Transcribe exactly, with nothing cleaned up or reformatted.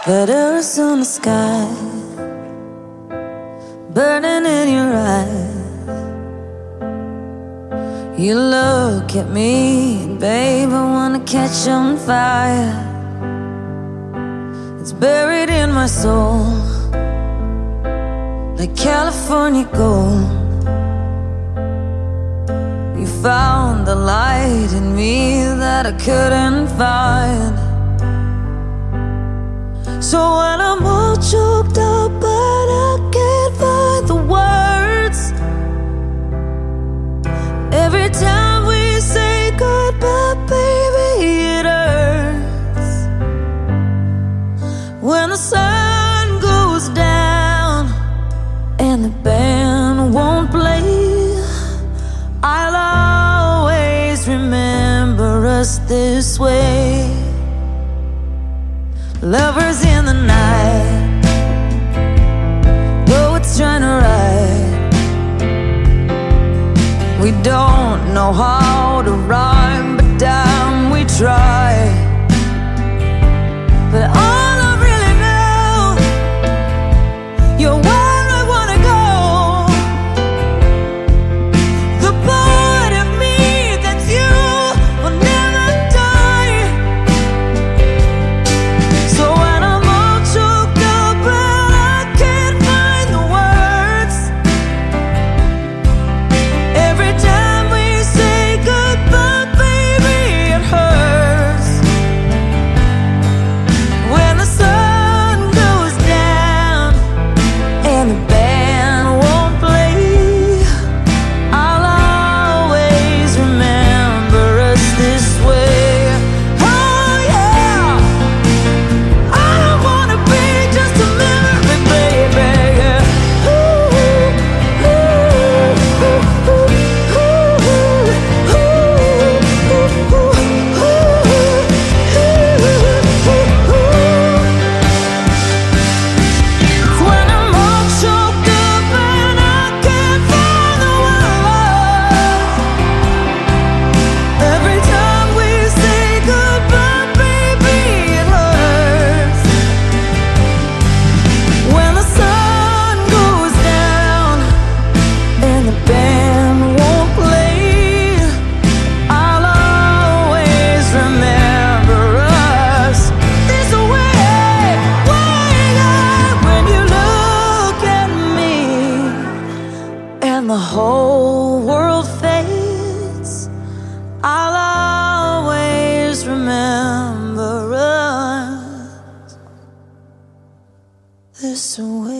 Letters on the sky, burning in your eyes. You look at me, and babe, I wanna catch on fire. It's buried in my soul, like California gold. You found the light in me that I couldn't find. So when I'm all choked up but I can't find the words, every time we say goodbye, baby, it hurts. When the sun goes down and the band won't play, I'll always remember us this way. Lovers in the night, poets trying to write. We don't know how to rhyme, but damn, we try. But all I really know, you're where I wanna go. The part of me that's you will never die. So when I'm all choked up and I can't find the words, every time we say goodbye, baby, it hurts. When the sun goes down and the band won't play, I'll always remember us this way. Oh yeah, I don't wanna be just a memory, baby. Ooh, ooh, ooh, ooh, ooh, ooh, ooh, ooh. When I'm all choked up and I can't find the words, every time we say goodbye, baby, it hurts. When the sun goes down and the band won't play, I'll always remember us this way. Way up when you look at me and the whole world fades, I'll always remember us this way.